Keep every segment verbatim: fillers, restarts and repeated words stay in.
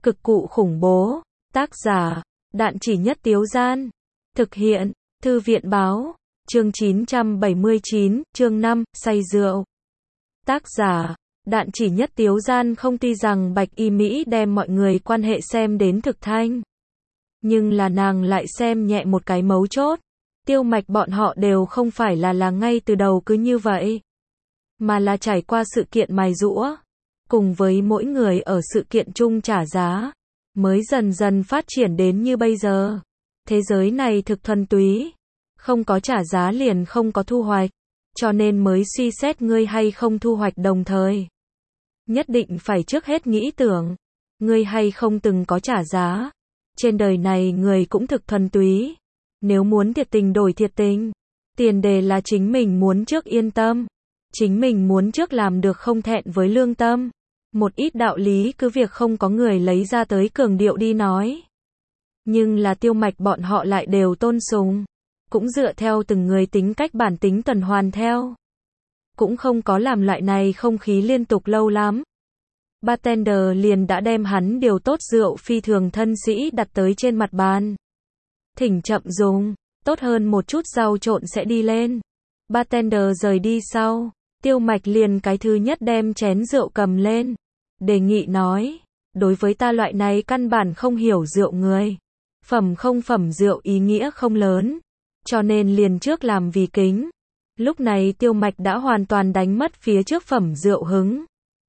Cực cụ khủng bố. Tác giả, Đạn Chỉ Nhất Tiếu Gian. Thực hiện, Thư viện báo. Chương chín trăm bảy mươi chín, chương năm, say rượu. Tác giả, Đạn Chỉ Nhất Tiếu Gian. Không tin rằng Bạch Y Mỹ đem mọi người quan hệ xem đến thực thanh. Nhưng là nàng lại xem nhẹ một cái mấu chốt. Tiêu Mạch bọn họ đều không phải là là ngay từ đầu cứ như vậy. Mà là trải qua sự kiện mài giũa. Cùng với mỗi người ở sự kiện chung trả giá. Mới dần dần phát triển đến như bây giờ. Thế giới này thực thuần túy. Không có trả giá liền không có thu hoạch. Cho nên mới suy xét ngươi hay không thu hoạch đồng thời. Nhất định phải trước hết nghĩ tưởng. Ngươi hay không từng có trả giá. Trên đời này người cũng thực thuần túy. Nếu muốn thiệt tình đổi thiệt tình. Tiền đề là chính mình muốn trước yên tâm. Chính mình muốn trước làm được không thẹn với lương tâm. Một ít đạo lý cứ việc không có người lấy ra tới cường điệu đi nói. Nhưng là Tiêu Mạch bọn họ lại đều tôn sùng. Cũng dựa theo từng người tính cách bản tính tuần hoàn theo. Cũng không có làm loại này không khí liên tục lâu lắm. Bartender liền đã đem hắn điều tốt rượu phi thường thân sĩ đặt tới trên mặt bàn. Thỉnh chậm dùng, tốt hơn một chút rau trộn sẽ đi lên. Bartender rời đi sau, Tiêu Mạch liền cái thứ nhất đem chén rượu cầm lên. Đề nghị nói, đối với ta loại này căn bản không hiểu rượu người. Phẩm không phẩm rượu ý nghĩa không lớn. Cho nên liền trước làm vì kính. Lúc này Tiêu Mạch đã hoàn toàn đánh mất phía trước phẩm rượu hứng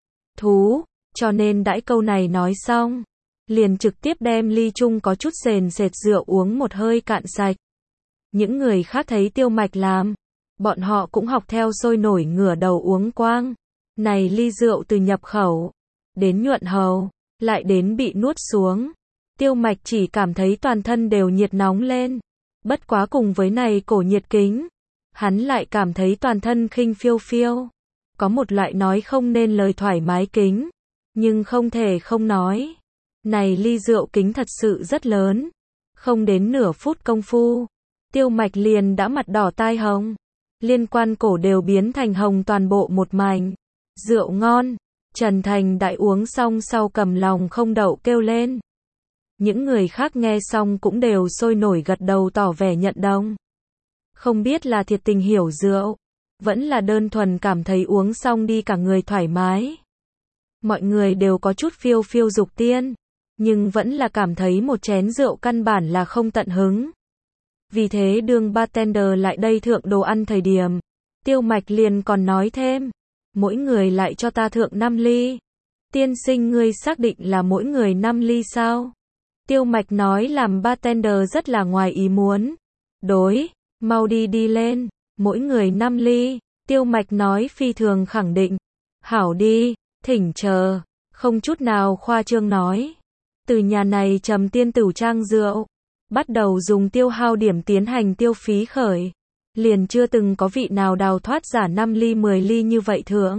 thú. Cho nên đãi câu này nói xong. Liền trực tiếp đem ly chung có chút sền sệt rượu uống một hơi cạn sạch. Những người khác thấy Tiêu Mạch làm. Bọn họ cũng học theo sôi nổi ngửa đầu uống quang. Này ly rượu từ nhập khẩu. Đến nhuận hầu. Lại đến bị nuốt xuống. Tiêu Mạch chỉ cảm thấy toàn thân đều nhiệt nóng lên. Bất quá cùng với này cổ nhiệt kính. Hắn lại cảm thấy toàn thân khinh phiêu phiêu. Có một loại nói không nên lời thoải mái kính. Nhưng không thể không nói. Này ly rượu kính thật sự rất lớn. Không đến nửa phút công phu. Tiêu Mạch liền đã mặt đỏ tai hồng. Liên quan cổ đều biến thành hồng toàn bộ một mảnh. Rượu ngon. Trần Thành Đại uống xong sau cầm lòng không đậu kêu lên. Những người khác nghe xong cũng đều sôi nổi gật đầu tỏ vẻ nhận đồng. Không biết là thiệt tình hiểu rượu. Vẫn là đơn thuần cảm thấy uống xong đi cả người thoải mái. Mọi người đều có chút phiêu phiêu dục tiên. Nhưng vẫn là cảm thấy một chén rượu căn bản là không tận hứng. Vì thế đương bartender lại đây thượng đồ ăn thời điểm. Tiêu Mạch liền còn nói thêm. Mỗi người lại cho ta thượng năm ly. Tiên sinh ngươi xác định là mỗi người năm ly sao? Tiêu Mạch nói làm bartender rất là ngoài ý muốn. Đối, mau đi đi lên. Mỗi người năm ly. Tiêu Mạch nói phi thường khẳng định. Hảo đi, thỉnh chờ. Không chút nào khoa trương nói. Từ nhà này trầm tiên tửu trang rượu. Bắt đầu dùng tiêu hao điểm tiến hành tiêu phí khởi. Liền chưa từng có vị nào đào thoát giả năm ly mười ly như vậy thượng.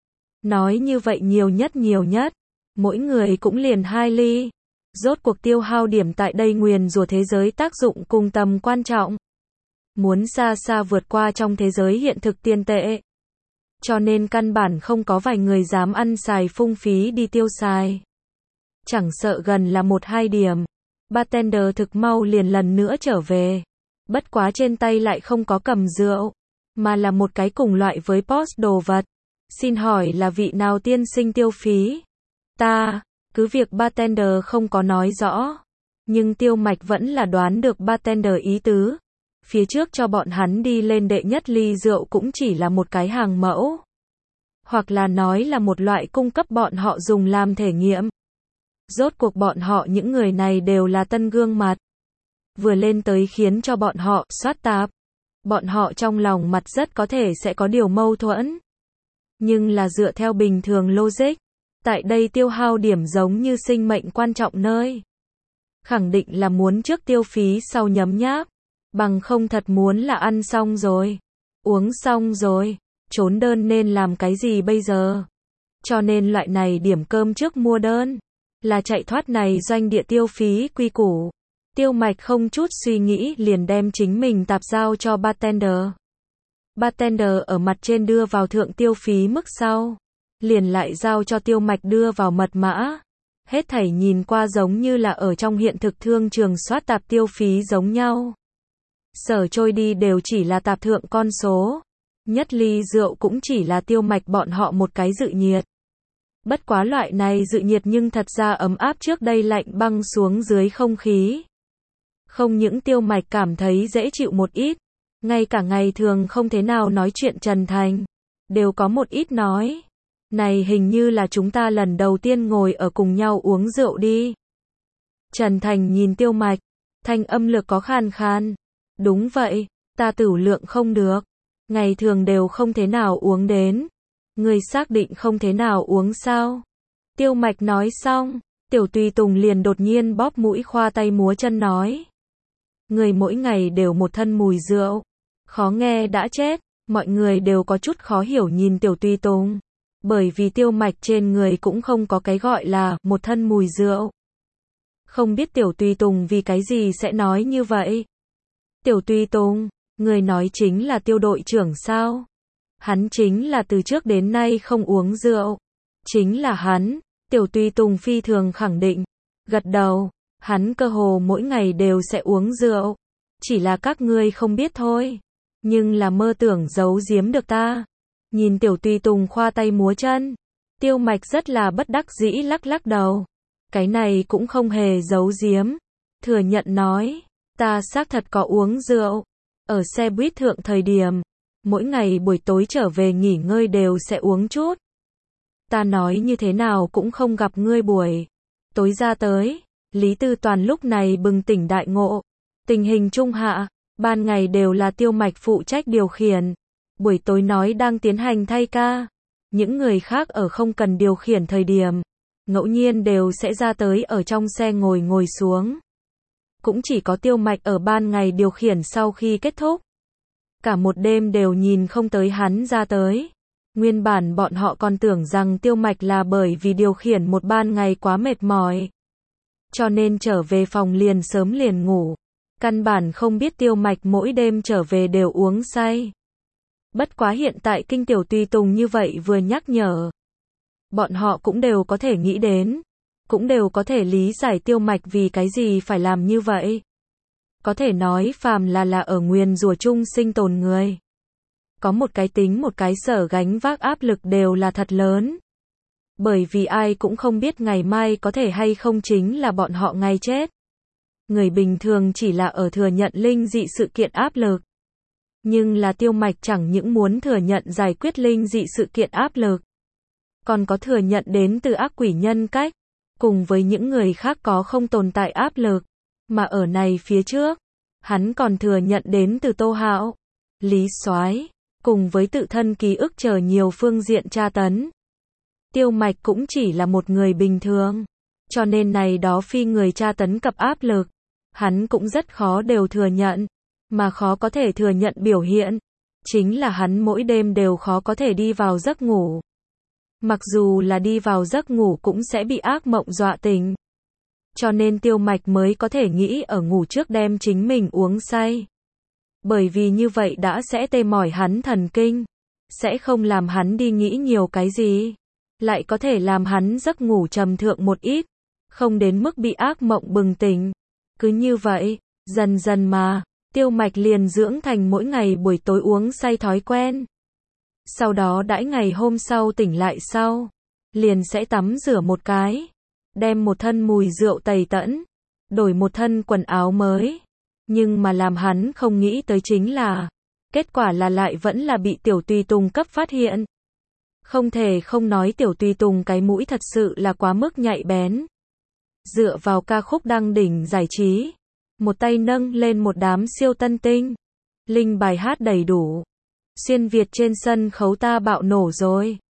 Nói như vậy nhiều nhất nhiều nhất. Mỗi người cũng liền hai ly. Rốt cuộc tiêu hao điểm tại đây nguyền rủa thế giới tác dụng cùng tầm quan trọng. Muốn xa xa vượt qua trong thế giới hiện thực tiền tệ. Cho nên căn bản không có vài người dám ăn xài phung phí đi tiêu xài. Chẳng sợ gần là một hai điểm. Bartender thực mau liền lần nữa trở về. Bất quá trên tay lại không có cầm rượu. Mà là một cái cùng loại với post đồ vật. Xin hỏi là vị nào tiên sinh tiêu phí? Ta, cứ việc bartender không có nói rõ. Nhưng Tiêu Mạch vẫn là đoán được bartender ý tứ. Phía trước cho bọn hắn đi lên đệ nhất ly rượu cũng chỉ là một cái hàng mẫu. Hoặc là nói là một loại cung cấp bọn họ dùng làm thể nghiệm. Rốt cuộc bọn họ những người này đều là tân gương mặt. Vừa lên tới khiến cho bọn họ soát tạp. Bọn họ trong lòng mặt rất có thể sẽ có điều mâu thuẫn. Nhưng là dựa theo bình thường logic. Tại đây tiêu hao điểm giống như sinh mệnh quan trọng nơi. Khẳng định là muốn trước tiêu phí sau nhấm nháp. Bằng không thật muốn là ăn xong rồi. Uống xong rồi. Trốn đơn nên làm cái gì bây giờ? Cho nên loại này điểm cơm trước mua đơn. Là chạy thoát này doanh địa tiêu phí quy củ. Tiêu Mạch không chút suy nghĩ liền đem chính mình tạp giao cho bartender. Bartender ở mặt trên đưa vào thượng tiêu phí mức sau. Liền lại giao cho Tiêu Mạch đưa vào mật mã. Hết thảy nhìn qua giống như là ở trong hiện thực thương trường soát tạp tiêu phí giống nhau. Sở trôi đi đều chỉ là tạp thượng con số. Nhất ly rượu cũng chỉ là Tiêu Mạch bọn họ một cái dự nhiệt. Bất quá loại này dự nhiệt nhưng thật ra ấm áp trước đây lạnh băng xuống dưới không khí. Không những Tiêu Mạch cảm thấy dễ chịu một ít, ngay cả ngày thường không thế nào nói chuyện Trần Thành, đều có một ít nói. Này hình như là chúng ta lần đầu tiên ngồi ở cùng nhau uống rượu đi. Trần Thành nhìn Tiêu Mạch, thanh âm lực có khan khan. Đúng vậy, ta tửu lượng không được. Ngày thường đều không thế nào uống đến. Người xác định không thế nào uống sao? Tiêu Mạch nói xong, Tiểu Tùy Tùng liền đột nhiên bóp mũi khoa tay múa chân nói. Người mỗi ngày đều một thân mùi rượu. Khó nghe đã chết, mọi người đều có chút khó hiểu nhìn Tiểu Tùy Tùng. Bởi vì Tiêu Mạch trên người cũng không có cái gọi là một thân mùi rượu. Không biết Tiểu Tùy Tùng vì cái gì sẽ nói như vậy? Tiểu Tùy Tùng, người nói chính là Tiêu đội trưởng sao? Hắn chính là từ trước đến nay không uống rượu. Chính là hắn, Tiểu Tùy Tùng phi thường khẳng định. Gật đầu, hắn cơ hồ mỗi ngày đều sẽ uống rượu. Chỉ là các ngươi không biết thôi. Nhưng là mơ tưởng giấu giếm được ta. Nhìn Tiểu Tùy Tùng khoa tay múa chân. Tiêu Mạch rất là bất đắc dĩ lắc lắc đầu. Cái này cũng không hề giấu giếm. Thừa nhận nói, ta xác thật có uống rượu. Ở xe buýt thượng thời điểm, mỗi ngày buổi tối trở về nghỉ ngơi đều sẽ uống chút. Ta nói như thế nào cũng không gặp ngươi buổi tối ra tới. Lý Tư Toàn lúc này bừng tỉnh đại ngộ. Tình hình trung hạ, ban ngày đều là Tiêu Mạch phụ trách điều khiển. Buổi tối nói đang tiến hành thay ca. Những người khác ở không cần điều khiển thời điểm, ngẫu nhiên đều sẽ ra tới ở trong xe ngồi ngồi xuống. Cũng chỉ có Tiêu Mạch ở ban ngày điều khiển sau khi kết thúc. Cả một đêm đều nhìn không tới hắn ra tới. Nguyên bản bọn họ còn tưởng rằng Tiêu Mạch là bởi vì điều khiển một ban ngày quá mệt mỏi. Cho nên trở về phòng liền sớm liền ngủ. Căn bản không biết Tiêu Mạch mỗi đêm trở về đều uống say. Bất quá hiện tại kinh Tiểu Tùy Tùng như vậy vừa nhắc nhở. Bọn họ cũng đều có thể nghĩ đến. Cũng đều có thể lý giải Tiêu Mạch vì cái gì phải làm như vậy. Có thể nói phàm là là ở nguyền rủa chung sinh tồn người. Có một cái tính một cái sở gánh vác áp lực đều là thật lớn. Bởi vì ai cũng không biết ngày mai có thể hay không chính là bọn họ ngày chết. Người bình thường chỉ là ở thừa nhận linh dị sự kiện áp lực. Nhưng là Tiêu Mạch chẳng những muốn thừa nhận giải quyết linh dị sự kiện áp lực. Còn có thừa nhận đến từ ác quỷ nhân cách. Cùng với những người khác có không tồn tại áp lực. Mà ở này phía trước, hắn còn thừa nhận đến từ Tô Hạo, Lý Soái, cùng với tự thân ký ức chờ nhiều phương diện tra tấn. Tiêu Mạch cũng chỉ là một người bình thường. Cho nên này đó phi người tra tấn cập áp lực. Hắn cũng rất khó đều thừa nhận. Mà khó có thể thừa nhận biểu hiện. Chính là hắn mỗi đêm đều khó có thể đi vào giấc ngủ. Mặc dù là đi vào giấc ngủ cũng sẽ bị ác mộng dọa tỉnh. Cho nên Tiêu Mạch mới có thể nghĩ ở ngủ trước đem chính mình uống say. Bởi vì như vậy đã sẽ tê mỏi hắn thần kinh. Sẽ không làm hắn đi nghĩ nhiều cái gì. Lại có thể làm hắn giấc ngủ trầm thượng một ít. Không đến mức bị ác mộng bừng tỉnh. Cứ như vậy, dần dần mà, Tiêu Mạch liền dưỡng thành mỗi ngày buổi tối uống say thói quen. Sau đó đãi ngày hôm sau tỉnh lại sau, liền sẽ tắm rửa một cái. Đem một thân mùi rượu tẩy tẫn, đổi một thân quần áo mới. Nhưng mà làm hắn không nghĩ tới chính là, kết quả là lại vẫn là bị Tiểu Tùy Tùng cấp phát hiện. Không thể không nói Tiểu Tùy Tùng cái mũi thật sự là quá mức nhạy bén. Dựa vào ca khúc đăng đỉnh giải trí, một tay nâng lên một đám siêu tân tinh. Linh bài hát đầy đủ. Xuyên Việt trên sân khấu ta bạo nổ rồi.